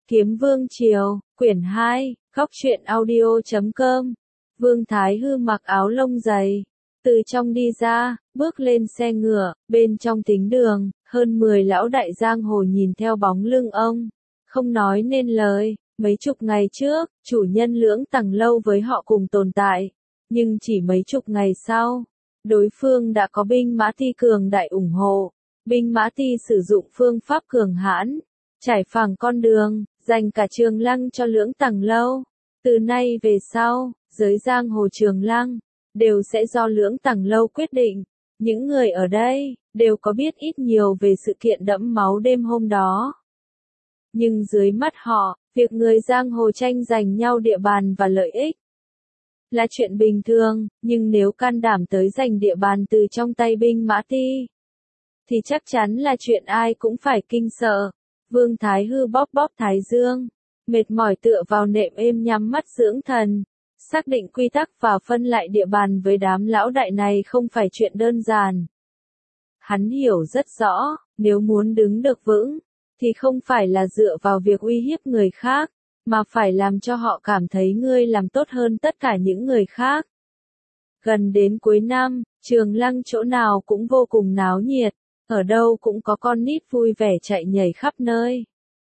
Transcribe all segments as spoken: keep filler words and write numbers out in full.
Kiếm Vương Triều, quyển hai, góc truyện audio chấm com. Vương Thái Hư mặc áo lông dày, từ trong đi ra, bước lên xe ngựa, bên trong tính đường, hơn mười lão đại giang hồ nhìn theo bóng lưng ông, không nói nên lời. Mấy chục ngày trước, chủ nhân Lưỡng Tầng Lâu với họ cùng tồn tại, nhưng chỉ mấy chục ngày sau, đối phương đã có binh mã Ti cường đại ủng hộ. Binh mã Ti sử dụng phương pháp cường hãn, trải phẳng con đường, dành cả Trường Lăng cho Lưỡng Tầng Lâu. Từ nay về sau, giới giang hồ Trường Lăng đều sẽ do Lưỡng Tầng Lâu quyết định. Những người ở đây đều có biết ít nhiều về sự kiện đẫm máu đêm hôm đó. Nhưng dưới mắt họ, việc người giang hồ tranh giành nhau địa bàn và lợi ích là chuyện bình thường, nhưng nếu can đảm tới giành địa bàn từ trong tay binh mã Ti, thì chắc chắn là chuyện ai cũng phải kinh sợ. Vương Thái Hư bóp bóp thái dương, mệt mỏi tựa vào nệm êm nhắm mắt dưỡng thần. Xác định quy tắc và phân lại địa bàn với đám lão đại này không phải chuyện đơn giản. Hắn hiểu rất rõ, nếu muốn đứng được vững, thì không phải là dựa vào việc uy hiếp người khác, mà phải làm cho họ cảm thấy ngươi làm tốt hơn tất cả những người khác. Gần đến cuối năm, Trường Lăng chỗ nào cũng vô cùng náo nhiệt, ở đâu cũng có con nít vui vẻ chạy nhảy khắp nơi.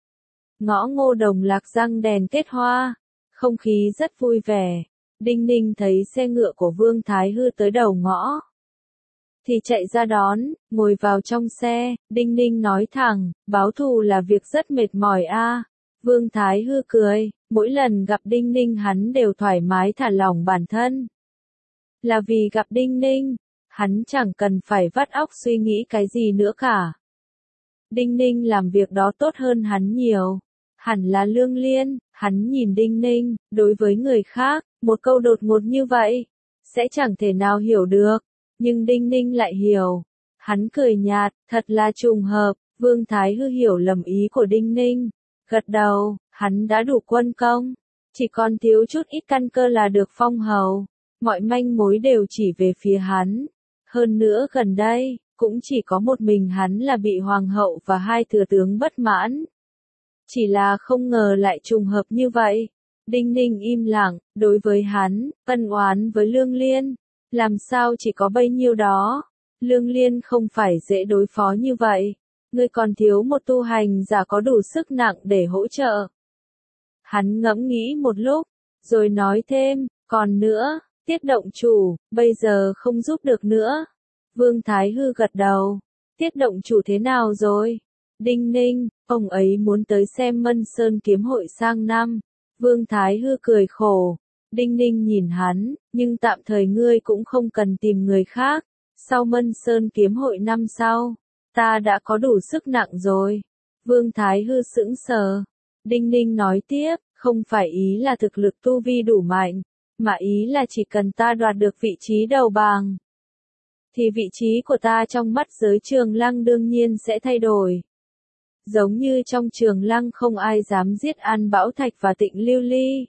Ngõ Ngô Đồng Lạc răng đèn kết hoa, không khí rất vui vẻ. Đinh Ninh thấy xe ngựa của Vương Thái Hư tới đầu ngõ, thì chạy ra đón, ngồi vào trong xe. Đinh Ninh nói thẳng, báo thù là việc rất mệt mỏi a. Vương Thái Hư cười, mỗi lần gặp Đinh Ninh hắn đều thoải mái thả lỏng bản thân. Là vì gặp Đinh Ninh, hắn chẳng cần phải vắt óc suy nghĩ cái gì nữa cả. Đinh Ninh làm việc đó tốt hơn hắn nhiều. Hẳn là Lương Liên. Hắn nhìn Đinh Ninh, đối với người khác, một câu đột ngột như vậy, sẽ chẳng thể nào hiểu được. Nhưng Đinh Ninh lại hiểu. Hắn cười nhạt, thật là trùng hợp. Vương Thái Hư hiểu lầm ý của Đinh Ninh. Gật đầu, hắn đã đủ quân công, chỉ còn thiếu chút ít căn cơ là được phong hầu. Mọi manh mối đều chỉ về phía hắn. Hơn nữa gần đây, cũng chỉ có một mình hắn là bị hoàng hậu và hai thừa tướng bất mãn. Chỉ là không ngờ lại trùng hợp như vậy. Đinh Ninh im lặng, đối với hắn, ân oán với Lương Liên, làm sao chỉ có bấy nhiêu đó. Lương Liên không phải dễ đối phó như vậy. Ngươi còn thiếu một tu hành giả có đủ sức nặng để hỗ trợ. Hắn ngẫm nghĩ một lúc, rồi nói thêm, còn nữa, Tiết động chủ, bây giờ không giúp được nữa. Vương Thái Hư gật đầu. Tiết động chủ thế nào rồi? Đinh Ninh, ông ấy muốn tới xem Mân Sơn kiếm hội sang năm. Vương Thái Hư cười khổ. Đinh Ninh nhìn hắn, nhưng tạm thời ngươi cũng không cần tìm người khác. Sau Mân Sơn kiếm hội năm sau, ta đã có đủ sức nặng rồi. Vương Thái Hư sững sờ. Đinh Ninh nói tiếp, không phải ý là thực lực tu vi đủ mạnh, mà ý là chỉ cần ta đoạt được vị trí đầu bảng, thì vị trí của ta trong mắt giới Trường Lăng đương nhiên sẽ thay đổi. Giống như trong Trường Lăng không ai dám giết An Bảo Thạch và Tịnh Lưu Ly.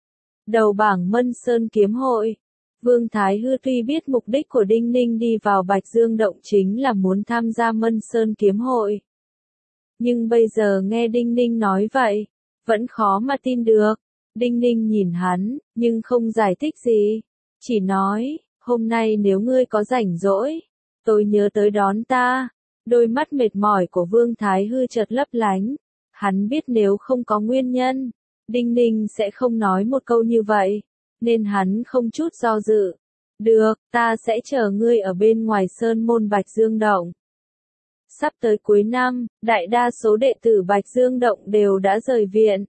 Đầu bảng Mân Sơn kiếm hội. Vương Thái Hư tuy biết mục đích của Đinh Ninh đi vào Bạch Dương Động chính là muốn tham gia Mân Sơn kiếm hội. Nhưng bây giờ nghe Đinh Ninh nói vậy, vẫn khó mà tin được. Đinh Ninh nhìn hắn, nhưng không giải thích gì. Chỉ nói, hôm nay nếu ngươi có rảnh rỗi, tôi nhớ tới đón ta. Đôi mắt mệt mỏi của Vương Thái Hư chợt lấp lánh. Hắn biết nếu không có nguyên nhân, Đinh Ninh sẽ không nói một câu như vậy. Nên hắn không chút do dự. Được, ta sẽ chờ ngươi ở bên ngoài Sơn Môn Bạch Dương Động. Sắp tới cuối năm, đại đa số đệ tử Bạch Dương Động đều đã rời viện,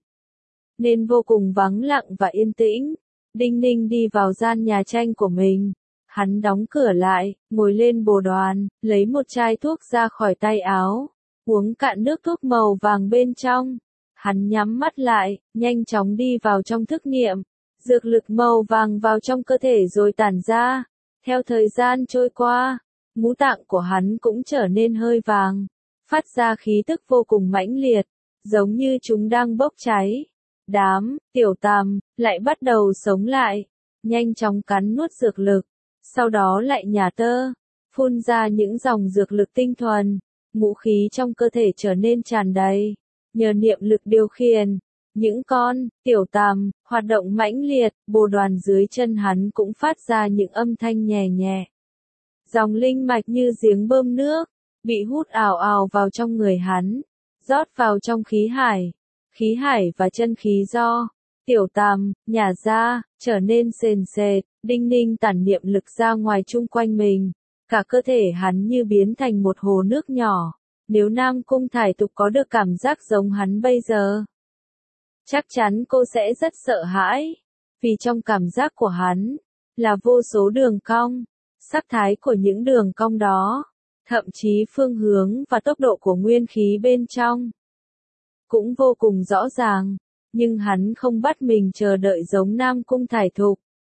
nên vô cùng vắng lặng và yên tĩnh. Đinh Ninh đi vào gian nhà tranh của mình. Hắn đóng cửa lại, ngồi lên bồ đoàn, lấy một chai thuốc ra khỏi tay áo, uống cạn nước thuốc màu vàng bên trong. Hắn nhắm mắt lại, nhanh chóng đi vào trong thức niệm. Dược lực màu vàng vào trong cơ thể rồi tản ra. Theo thời gian trôi qua, ngũ tạng của hắn cũng trở nên hơi vàng, phát ra khí tức vô cùng mãnh liệt, giống như chúng đang bốc cháy. Đám tiểu tằm lại bắt đầu sống lại, nhanh chóng cắn nuốt dược lực, sau đó lại nhả tơ, phun ra những dòng dược lực tinh thuần. Ngũ khí trong cơ thể trở nên tràn đầy, nhờ niệm lực điều khiển, Những con, tiểu tằm, hoạt động mãnh liệt, bồ đoàn dưới chân hắn cũng phát ra những âm thanh nhẹ nhẹ. Dòng linh mạch như giếng bơm nước, bị hút ào ào vào trong người hắn, rót vào trong khí hải. Khí hải và chân khí do tiểu tằm nhả ra, trở nên sền sệt, Đinh Ninh tản niệm lực ra ngoài chung quanh mình. Cả cơ thể hắn như biến thành một hồ nước nhỏ. Nếu Nam Cung Thải Tục có được cảm giác giống hắn bây giờ, chắc chắn cô sẽ rất sợ hãi. Vì trong cảm giác của hắn, là vô số đường cong, sắc thái của những đường cong đó, thậm chí phương hướng và tốc độ của nguyên khí bên trong cũng vô cùng rõ ràng, nhưng hắn không bắt mình chờ đợi giống Nam Cung Thải Thục,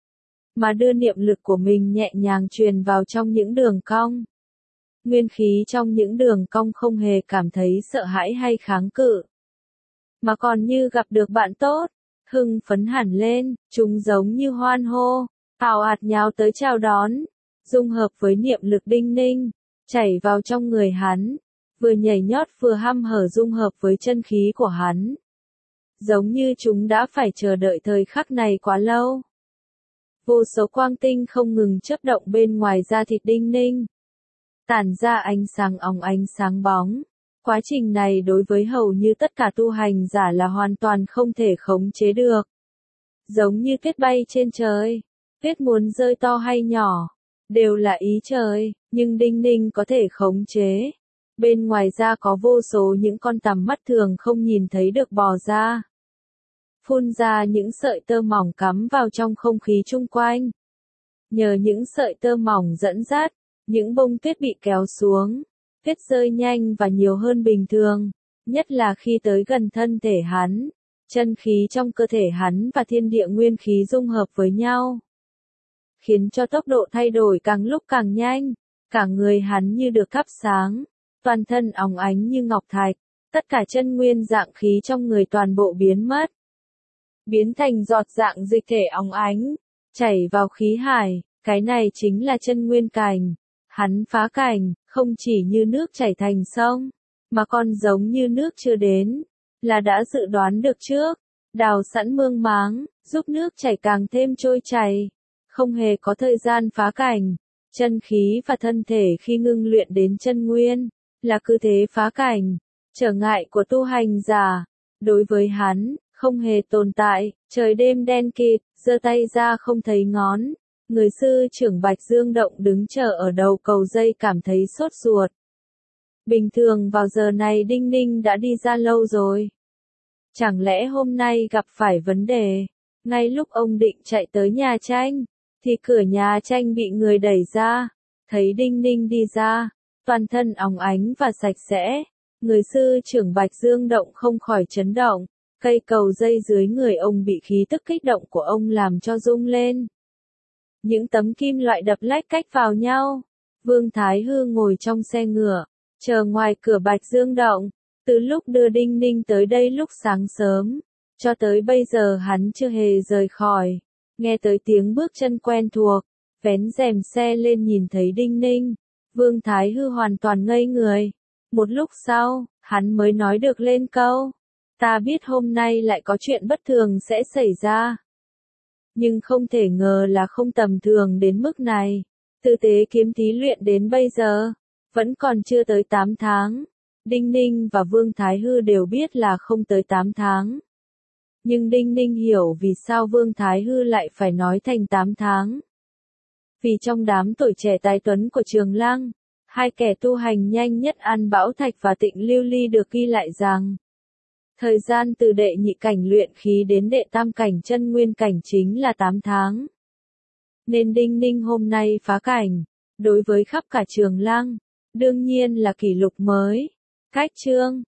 mà đưa niệm lực của mình nhẹ nhàng truyền vào trong những đường cong. Nguyên khí trong những đường cong không hề cảm thấy sợ hãi hay kháng cự, mà còn như gặp được bạn tốt, hưng phấn hẳn lên, chúng giống như hoan hô, ào ạt nhào tới chào đón, dung hợp với niệm lực Đinh Ninh, chảy vào trong người hắn, vừa nhảy nhót vừa hăm hở dung hợp với chân khí của hắn. Giống như chúng đã phải chờ đợi thời khắc này quá lâu. Vô số quang tinh không ngừng chớp động bên ngoài da thịt Đinh Ninh, tản ra ánh sáng óng ánh sáng bóng. Quá trình này đối với hầu như tất cả tu hành giả là hoàn toàn không thể khống chế được. Giống như tuyết bay trên trời, tuyết muốn rơi to hay nhỏ, đều là ý trời, nhưng Đinh Ninh có thể khống chế. Bên ngoài ra có vô số những con tằm mắt thường không nhìn thấy được bò ra, phun ra những sợi tơ mỏng cắm vào trong không khí chung quanh. Nhờ những sợi tơ mỏng dẫn dắt, những bông tuyết bị kéo xuống, tuyết rơi nhanh và nhiều hơn bình thường, nhất là khi tới gần thân thể hắn, chân khí trong cơ thể hắn và thiên địa nguyên khí dung hợp với nhau, khiến cho tốc độ thay đổi càng lúc càng nhanh, cả người hắn như được thắp sáng, toàn thân óng ánh như ngọc thạch, tất cả chân nguyên dạng khí trong người toàn bộ biến mất, biến thành giọt dạng dịch thể óng ánh, chảy vào khí hải, cái này chính là chân nguyên cảnh. Hắn phá cảnh, không chỉ như nước chảy thành sông, mà còn giống như nước chưa đến, là đã dự đoán được trước, đào sẵn mương máng, giúp nước chảy càng thêm trôi chảy, không hề có thời gian phá cảnh. Chân khí và thân thể khi ngưng luyện đến chân nguyên, là cứ thế phá cảnh, trở ngại của tu hành giả. Đối với hắn, không hề tồn tại, trời đêm đen kịt, giơ tay ra không thấy ngón. Người sư trưởng Bạch Dương Động đứng chờ ở đầu cầu dây cảm thấy sốt ruột. Bình thường vào giờ này Đinh Ninh đã đi ra lâu rồi. Chẳng lẽ hôm nay gặp phải vấn đề? Ngay lúc ông định chạy tới nhà tranh, thì cửa nhà tranh bị người đẩy ra. Thấy Đinh Ninh đi ra, toàn thân óng ánh và sạch sẽ. Người sư trưởng Bạch Dương Động không khỏi chấn động. Cây cầu dây dưới người ông bị khí tức kích động của ông làm cho rung lên. Những tấm kim loại đập lách cách vào nhau. Vương Thái Hư ngồi trong xe ngựa, chờ ngoài cửa Bạch Dương Động. Từ lúc đưa Đinh Ninh tới đây lúc sáng sớm, cho tới bây giờ hắn chưa hề rời khỏi. Nghe tới tiếng bước chân quen thuộc, vén rèm xe lên nhìn thấy Đinh Ninh. Vương Thái Hư hoàn toàn ngây người. Một lúc sau, hắn mới nói được lên câu. Ta biết hôm nay lại có chuyện bất thường sẽ xảy ra. Nhưng không thể ngờ là không tầm thường đến mức này. Tư tế kiếm thí luyện đến bây giờ, vẫn còn chưa tới tám tháng. Đinh Ninh và Vương Thái Hư đều biết là không tới tám tháng. Nhưng Đinh Ninh hiểu vì sao Vương Thái Hư lại phải nói thành tám tháng. Vì trong đám tuổi trẻ tài tuấn của Trường Lăng, hai kẻ tu hành nhanh nhất An Bảo Thạch và Tịnh Lưu Ly được ghi lại rằng, thời gian từ đệ nhị cảnh luyện khí đến đệ tam cảnh chân nguyên cảnh chính là tám tháng. Nên Đinh Ninh hôm nay phá cảnh, đối với khắp cả Trường Lăng, đương nhiên là kỷ lục mới. Cách chương